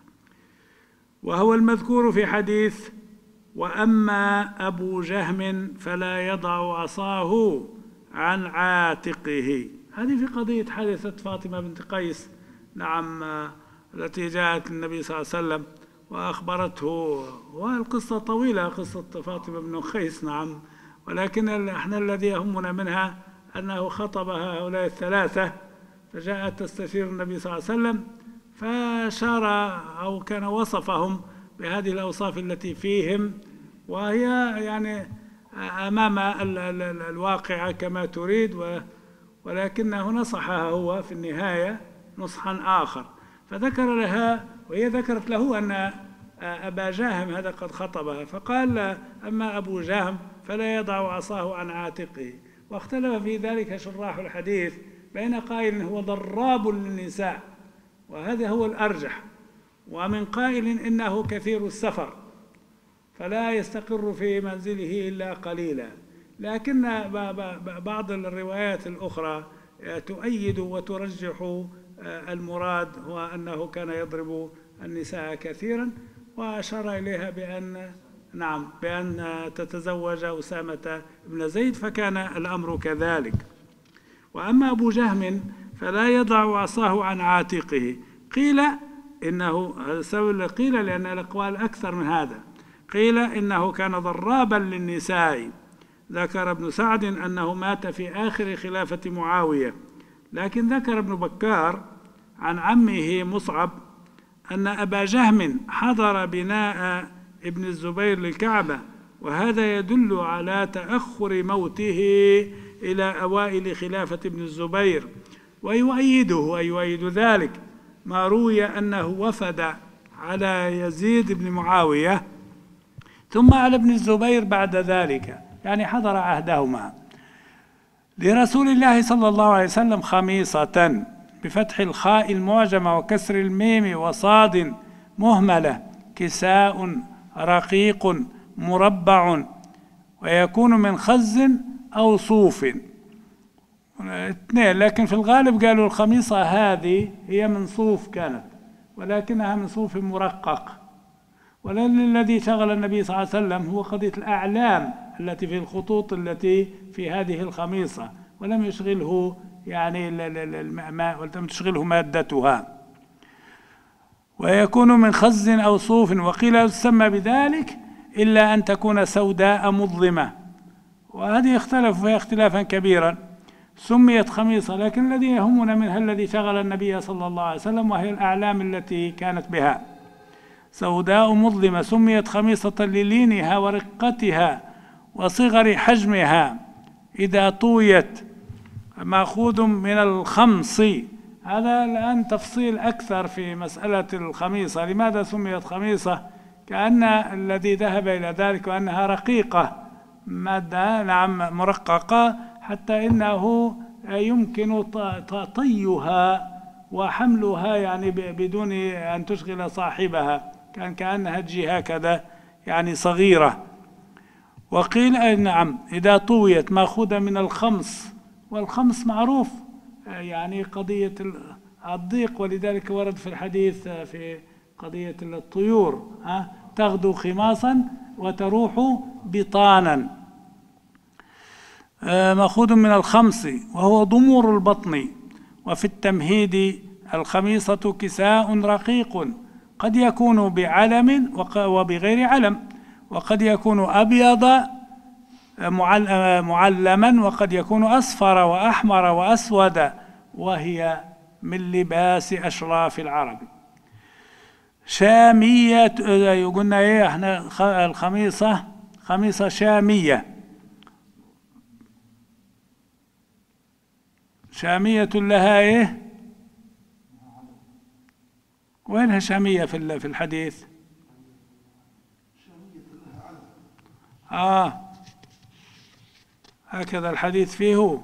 وهو المذكور في حديث وأما أبو جهم فلا يضع عصاه عن عاتقه. هذه في قضية حادثة فاطمة بنت قيس، نعم، التي جاءت للنبي صلى الله عليه وسلم وأخبرته، والقصة طويلة قصة فاطمة بن قيس، نعم، ولكن احنا الذي يهمنا منها أنه خطب هؤلاء الثلاثة، فجاءت تستشير النبي صلى الله عليه وسلم فشار أو كان وصفهم بهذه الأوصاف التي فيهم، وهي يعني أمام الواقع كما تريد، ولكنه نصحها هو في النهاية نصحا آخر، فذكر لها وهي ذكرت له أن أبا جهم هذا قد خطبها، فقال أما أبو جهم فلا يضع عصاه عن عاتقه. واختلف في ذلك شراح الحديث بين قائل هو ضراب للنساء وهذا هو الأرجح، ومن قائل إنه كثير السفر فلا يستقر في منزله إلا قليلا، لكن بعض الروايات الأخرى تؤيد وترجح المراد هو أنه كان يضرب النساء كثيرا، وأشار إليها بأن تتزوج أسامة بن زيد، فكان الأمر كذلك. وأما أبو جهم فلا يضع عصاه عن عاتقه، قيل إنه قيل لأن الأقوال أكثر من هذا، قيل إنه كان ضرابا للنساء. ذكر ابن سعد أنه مات في آخر خلافة معاوية، لكن ذكر ابن بكار عن عمه مصعب أن أبا جهم حضر بناء ابن الزبير للكعبة، وهذا يدل على تأخر موته إلى أوائل خلافة ابن الزبير، ويؤيد ذلك ما روي أنه وفد على يزيد بن معاوية ثم على ابن الزبير بعد ذلك، يعني حضر عهدهما، لرسول الله صلى الله عليه وسلم خميصة بفتح الخاء المعجمة وكسر الميم وصاد مهملة، كساء رقيق مربع، ويكون من خز أو صوف. اثنين، لكن في الغالب قالوا الخميصة هذه هي من صوف كانت، ولكنها من صوف مرقق. والذي شغل النبي صلى الله عليه وسلم هو قضية الأعلام التي في الخطوط التي في هذه الخميصة، ولم يشغله يعني ولم تشغله مادتها. ويكون من خز أو صوف، وقيل تسمى بذلك إلا أن تكون سوداء مظلمة، وهذه اختلفوا فيها اختلافا كبيرا. سميت خميصة، لكن الذي يهمنا منها الذي شغل النبي صلى الله عليه وسلم، وهي الأعلام التي كانت بها. سوداء مظلمة سميت خميصة للينها ورقتها وصغر حجمها إذا طويت، مأخوذ من الخمص. هذا الآن تفصيل أكثر في مسألة الخميصة، لماذا سميت خميصة؟ كأن الذي ذهب إلى ذلك وأنها رقيقة، مادة نعم مرققة، حتى إنه يمكن طيها وحملها يعني بدون أن تشغل صاحبها، كأنها تجي هكذا يعني صغيرة. وقيل نعم إذا طويت مأخوذة من الخمص، والخمص معروف يعني قضية الضيق، ولذلك ورد في الحديث في قضية الطيور تغدو خماصا وتروح بطانا، مأخوذ من الخمص وهو ضمور البطن. وفي التمهيد الخميصة كساء رقيق قد يكون بعلم وبغير علم، وقد يكون أبيض معلما، وقد يكون أصفر وأحمر وأسود، وهي من لباس أشراف العرب. شامية، قلنا إيه احنا الخميصة خميصة شامية، شامية لها إيه؟ وينها شامية في الحديث؟ هكذا الحديث فيه.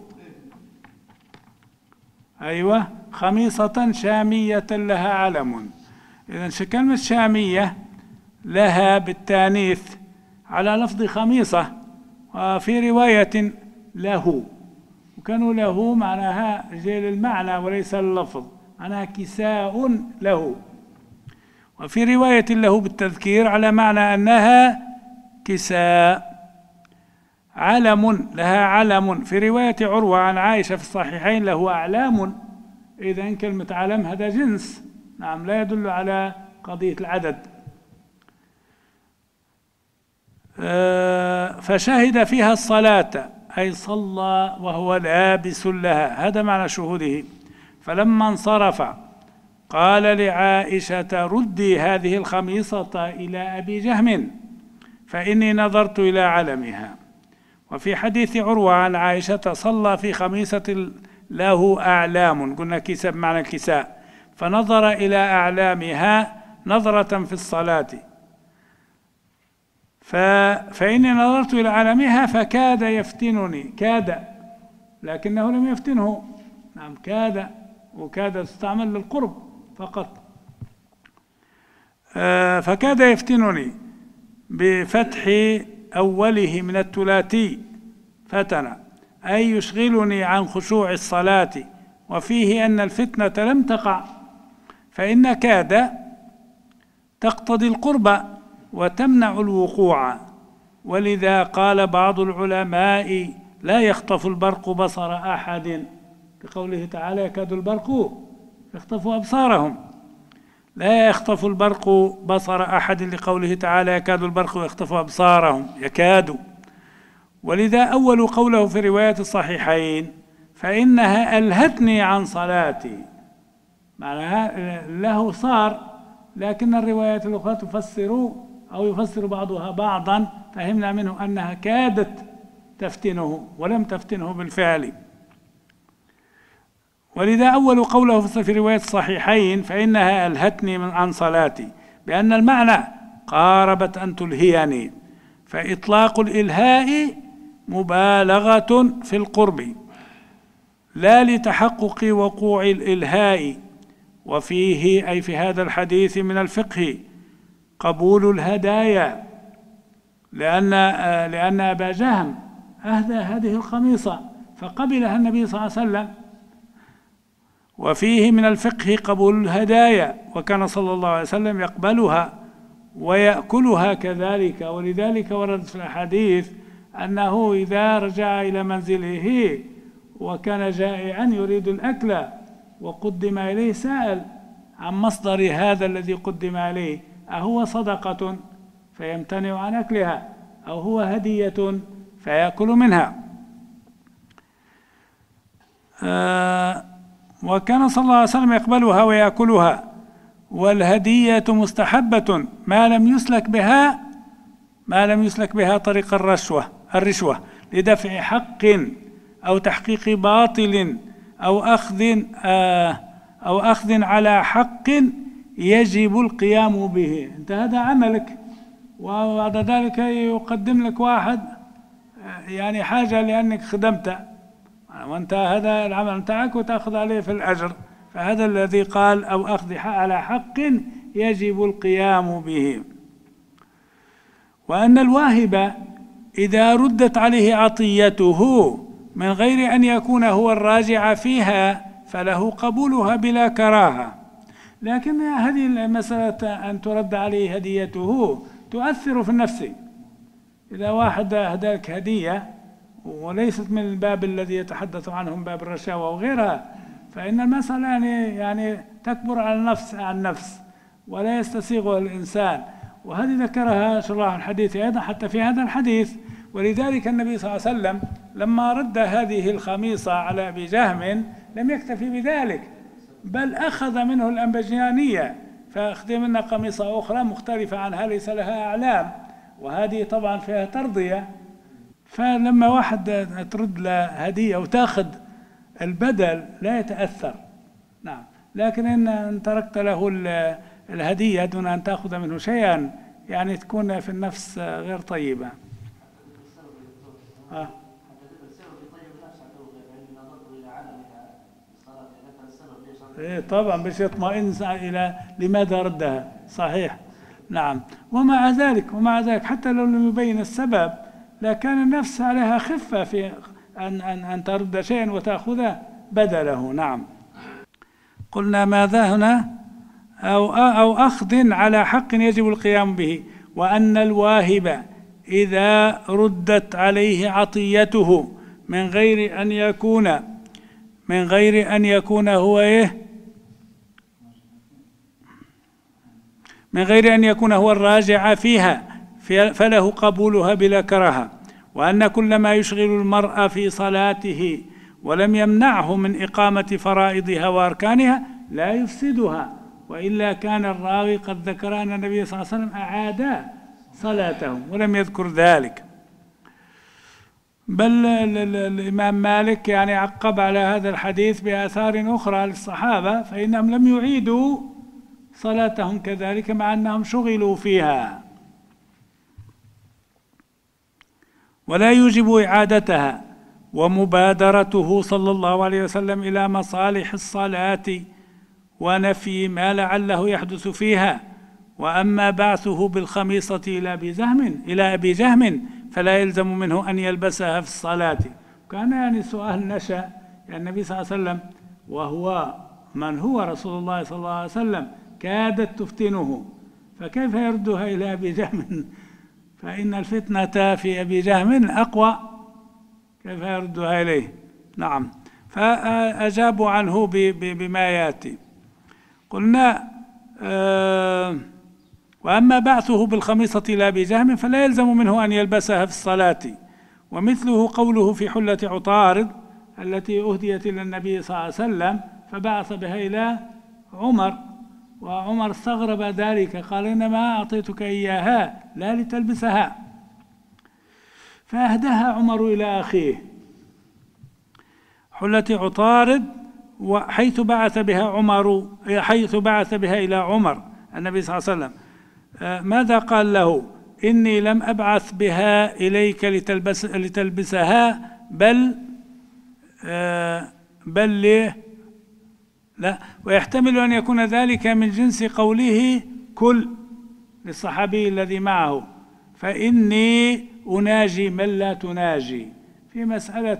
أيوة، خميصة شامية لها علم. إذن كلمة شامية لها بالتانيث على لفظ خميصة، وفي رواية له، وكانوا له معناها جيل المعنى وليس اللفظ، معناها كساء له. وفي رواية له بالتذكير على معنى أنها كساء. علم لها علم، في رواية عروة عن عائشة في الصحيحين له أعلام. إذن كلمة علم هذا جنس، نعم، لا يدل على قضية العدد. فشهد فيها الصلاة، أي صلى وهو لابس لها، هذا معنى شهوده. فلما انصرف قال لعائشة ردي هذه الخميصة إلى أبي جهم فإني نظرت إلى علمها. وفي حديث عروة عن عائشة صلى في خميصة له أعلام، قلنا كساء بمعنى الكساء، فنظر إلى أعلامها نظرة في الصلاة، فإني نظرت إلى أعلامها فكاد يفتنني، كاد لكنه لم يفتنه، نعم كاد، وكاد تستعمل للقرب فقط. فكاد يفتنني بفتح أوله من الثلاثي فتن، أي يشغلني عن خشوع الصلاة، وفيه أن الفتنة لم تقع، فإن كاد تقتضي القرب وتمنع الوقوع. ولذا قال بعض العلماء لا يخطف البرق بصر أحد، كقوله تعالى يكاد البرق يخطف أبصارهم، لا يخطف البرق بصر أحد، لقوله تعالى يكاد البرق يخطف أبصارهم، يكاد. ولذا أول قوله في رواية الصحيحين فإنها ألهتني عن صلاتي، معناها له صار، لكن الروايات الأخرى تفسر أو يفسر بعضها بعضا، فهمنا منه أنها كادت تفتنه ولم تفتنه بالفعل. ولذا أول قوله في رواية الصحيحين فإنها ألهتني عن صلاتي، بأن المعنى قاربت أن تلهيني، فإطلاق الإلهاء مبالغة في القرب لا لتحقق وقوع الإلهاء. وفيه أي في هذا الحديث من الفقه قبول الهدايا، لأن أبا جهم أهدى هذه الخميصة فقبلها النبي صلى الله عليه وسلم. وفيه من الفقه قبول الهدايا، وكان صلى الله عليه وسلم يقبلها ويأكلها كذلك. ولذلك ورد في الحديث أنه إذا رجع إلى منزله وكان جائعا يريد الأكل وقدم إليه سأل عن مصدر هذا الذي قدم إليه، أهو صدقة فيمتنع عن أكلها أو هو هدية فيأكل منها. وكان صلى الله عليه وسلم يقبلها ويأكلها. والهدية مستحبة ما لم يسلك بها طريق الرشوة لدفع حق أو تحقيق باطل أو أخذ على حق يجب القيام به. أنت هذا عملك، وبعد ذلك يقدم لك واحد يعني حاجة لأنك خدمته، وأنت هذا العمل بتاعك وتأخذ عليه في الأجر. فهذا الذي قال أو أخذ على حق يجب القيام به. وأن الواهب إذا ردت عليه عطيته من غير أن يكون هو الراجع فيها فله قبولها بلا كراهة. لكن هذه المسألة أن ترد عليه هديته تؤثر في النفس. إذا واحد أهداك هدية وليست من الباب الذي يتحدث عنه باب الرشاوى وغيرها، فإن المسألة يعني تكبر على النفس ولا يستسيغها الإنسان. وهذه ذكرها شراح الحديث أيضا حتى في هذا الحديث. ولذلك النبي صلى الله عليه وسلم لما رد هذه الخميصة على أبي جهم لم يكتفي بذلك، بل أخذ منه الأنبجانية فأخذ منها قميصة أخرى مختلفة عنها ليس لها أعلام، وهذه طبعا فيها ترضية. فلما واحد ترد له هدية وتأخذ البدل لا يتأثر. نعم، لكن إن تركت له الهدية دون أن تأخذ منه شيئا يعني تكون في النفس غير طيبة. إيه طبعا باش يطمئن إلى لماذا ردها. صحيح. نعم. ومع ذلك حتى لو لم يبين السبب لكان النفس عليها خفة في أن ترد شيئا وتأخذ بدله. نعم. قلنا ماذا هنا؟ أو أخذ على حق يجب القيام به. وأن الواهب إذا ردت عليه عطيته من غير أن يكون هو من غير أن يكون هو الراجع فيها فله قبولها بلا كراهة. وأن كل ما يشغل المرء في صلاته ولم يمنعه من إقامة فرائضها وأركانها لا يفسدها، وإلا كان الراوي قد ذكر أن النبي صلى الله عليه وسلم أعاد صلاتهم ولم يذكر ذلك. بل الإمام مالك يعني عقب على هذا الحديث بآثار أخرى للصحابة فإنهم لم يعيدوا صلاتهم كذلك مع أنهم شغلوا فيها، ولا يجب إعادتها. ومبادرته صلى الله عليه وسلم إلى مصالح الصلاة ونفي ما لعله يحدث فيها. وأما بعثه بالخميصة إلى أبي جهم فلا يلزم منه أن يلبسها في الصلاة. كان يعني سؤال نشأ يعني النبي صلى الله عليه وسلم وهو من هو رسول الله صلى الله عليه وسلم كادت تفتنه، فكيف يردها إلى أبي جهم؟ فإن الفتنة في أبي جهم أقوى، كيف يردها إليه؟ نعم. فأجابوا عنه بما يأتي. قلنا وأما بعثه بالخميصة إلى أبي جهم فلا يلزم منه أن يلبسها في الصلاة. ومثله قوله في حلة عطارد التي أهديت إلى النبي صلى الله عليه وسلم فبعث بها إلى عمر، وعمر استغرب ذلك قال إنما أعطيتك إياها لا لتلبسها، فأهداها عمر إلى أخيه. حلة عطارد حيث بعث بها إلى عمر النبي صلى الله عليه وسلم، ماذا قال له؟ إني لم أبعث بها إليك لتلبسها بل ليه؟ لا. ويحتمل أن يكون ذلك من جنس قوله كل للصحابي الذي معه، فإني أناجي من لا تناجي. في مسألة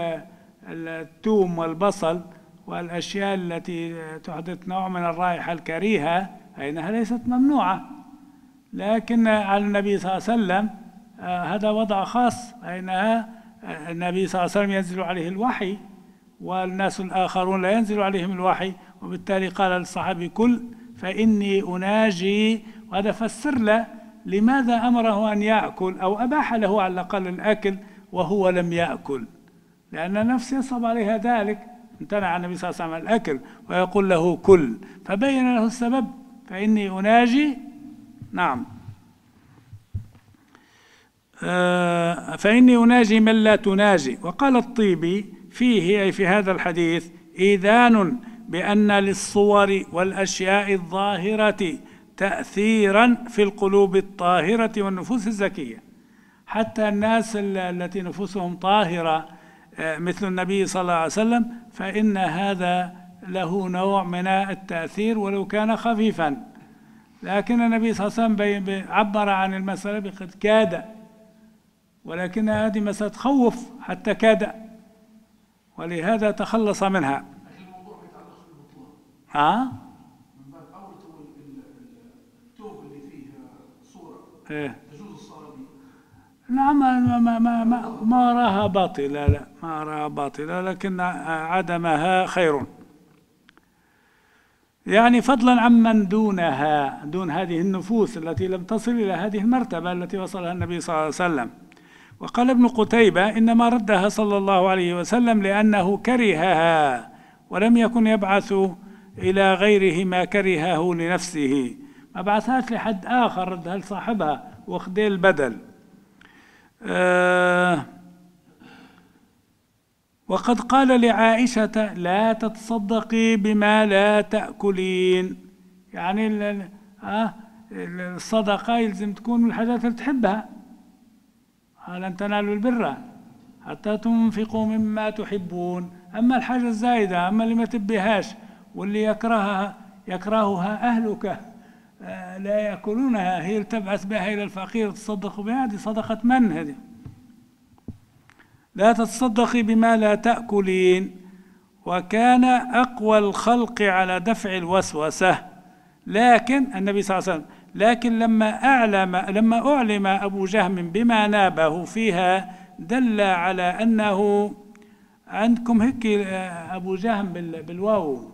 الثوم والبصل والأشياء التي تحدث نوع من الرائحة الكريهة فإنها ليست ممنوعة، لكن على النبي صلى الله عليه وسلم هذا وضع خاص، فإنها النبي صلى الله عليه وسلم ينزل عليه الوحي والناس الآخرون لا ينزل عليهم الوحي، وبالتالي قال للصحابي كل فإني أناجي. وهذا فسر له لماذا أمره أن يأكل أو أباح له على الأقل الأكل وهو لم يأكل، لأن النفس يصعب عليها ذلك. امتنع النبي صلى الله عليه وسلم الأكل ويقول له كل، فبين له السبب فإني أناجي. نعم، فإني أناجي من لا تناجي. وقال الطيبي فيه أي في هذا الحديث إيذان بأن للصور والأشياء الظاهرة تأثيرا في القلوب الطاهرة والنفوس الزكية، حتى الناس التي نفوسهم طاهرة مثل النبي صلى الله عليه وسلم فإن هذا له نوع من التأثير ولو كان خفيفا. لكن النبي صلى الله عليه وسلم عبر عن المسألة بقد كاد، ولكن هذه مسألة تخوف حتى كاد، ولهذا تخلص منها. الموضوع ما يتعلقش بالبطلان. من باب أول التوب اللي فيه صورة تجوز الصلاة به. نعم، ما أراها باطلة، لا ما أراها باطلة، لكن عدمها خير، يعني فضلا عمن دونها، دون هذه النفوس التي لم تصل إلى هذه المرتبة التي وصلها النبي صلى الله عليه وسلم. وقال ابن قتيبة إنما ردها صلى الله عليه وسلم لأنه كرهها ولم يكن يبعث إلى غيره ما كرهه لنفسه، ما بعثهاش لحد آخر، ردها لصاحبها واخذ البدل. وقد قال لعائشة لا تتصدقي بما لا تأكلين، يعني الصدقة يلزم تكون من الحاجات اللي تحبها، لن تنالوا البر حتى تنفقوا مما تحبون. أما الحاجة الزايدة، أما اللي ما تبيهاش واللي يكرهها أهلك لا يأكلونها، هي تبعث بها إلى الفقير تصدق بها، هذه صدقة من هذه؟ لا تتصدقي بما لا تأكلين. وكان أقوى الخلق على دفع الوسوسة، لكن النبي صلى الله عليه وسلم لكن لما أعلم أبو جهم بما نابه فيها دل على أنه عندكم هيك أبو جهم بالواو،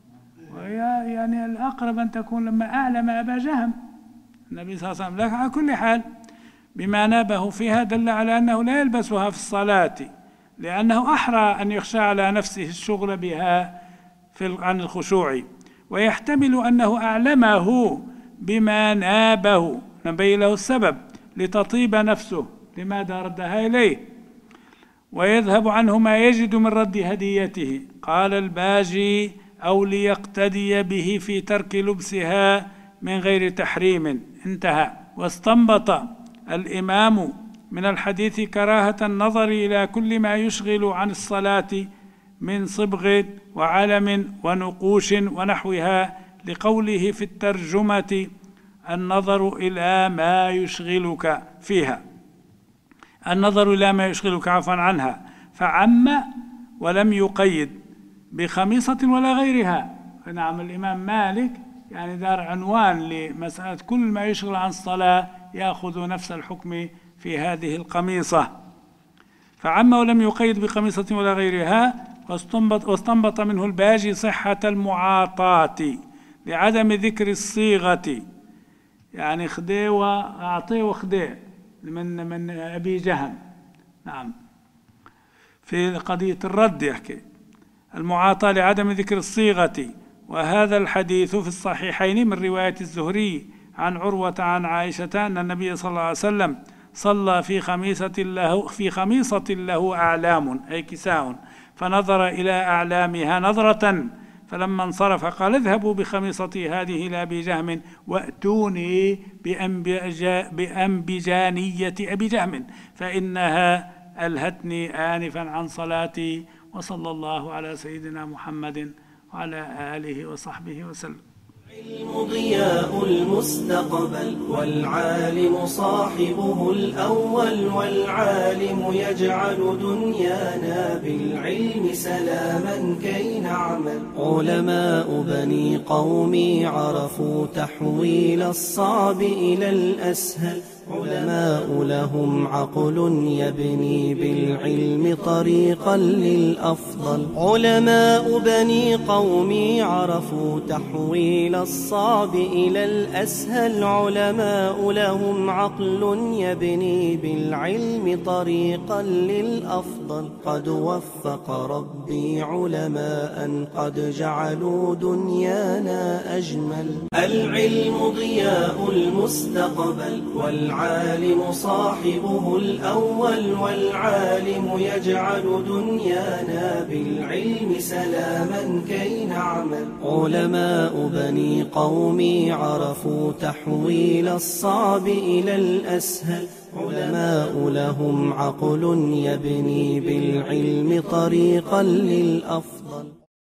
يعني الأقرب أن تكون لما أعلم أبا جهم النبي صلى الله عليه وسلم. لكن على كل حال بما نابه فيها دل على أنه لا يلبسها في الصلاة، لأنه أحرى أن يخشى على نفسه الشغل بها عن الخشوع. ويحتمل أنه أعلمه بما نابه، نبين له السبب لتطيب نفسه لماذا ردها إليه، ويذهب عنه ما يجد من رد هديته. قال الباجي أو ليقتدي به في ترك لبسها من غير تحريم، انتهى. واستنبط الإمام من الحديث كراهة النظر إلى كل ما يشغل عن الصلاة من صبغ وعلم ونقوش ونحوها، لقوله في الترجمة النظر إلى ما يشغلك فيها، النظر إلى ما يشغلك عفوا عنها، فعم ولم يقيد بخميصة ولا غيرها. نعم، الإمام مالك يعني دار عنوان لمسألة كل ما يشغل عن الصلاة يأخذ نفس الحكم في هذه القميصة، فعم ولم يقيد بقميصة ولا غيرها. واستنبط منه الباجي صحة المعاطاة لعدم ذكر الصيغة، يعني خدي وأعطي وخدي من أبي جهم. نعم، في قضية الرد يحكي المعاطاة لعدم ذكر الصيغة. وهذا الحديث في الصحيحين من رواية الزهري عن عروة عن عائشة أن النبي صلى الله عليه وسلم صلى في خميصة له أعلام أي كساء، فنظر إلى أعلامها نظرة، فلما انصرف قال اذهبوا بخميصتي هذه إلى أبي جهم وأتوني بأنبجانية أبي جهم فإنها ألهتني آنفا عن صلاتي. وصلى الله على سيدنا محمد وعلى آله وصحبه وسلم. العلم ضياء المستقبل والعالم صاحبه الأول، والعالم يجعل دنيانا بالعلم سلاما كي نعمل. علماء بني قومي عرفوا تحويل الصعب إلى الأسهل، علماء لهم عقل يبني بالعلم طريقا للأفضل. علماء بني قومي عرفوا تحويل الصعب إلى الأسهل، علماء لهم عقل يبني بالعلم طريقا للأفضل. قد وفق ربي علماء قد جعلوا دنيانا أجمل. العلم ضياء المستقبل والعالم صاحبه الأول، والعالم يجعل دنيانا بالعلم سلاما كي نعمل. علماء بني قومي عرفوا تحويل الصعب إلى الأسهل، علماء لهم عقل يبني بالعلم طريقا للأفضل.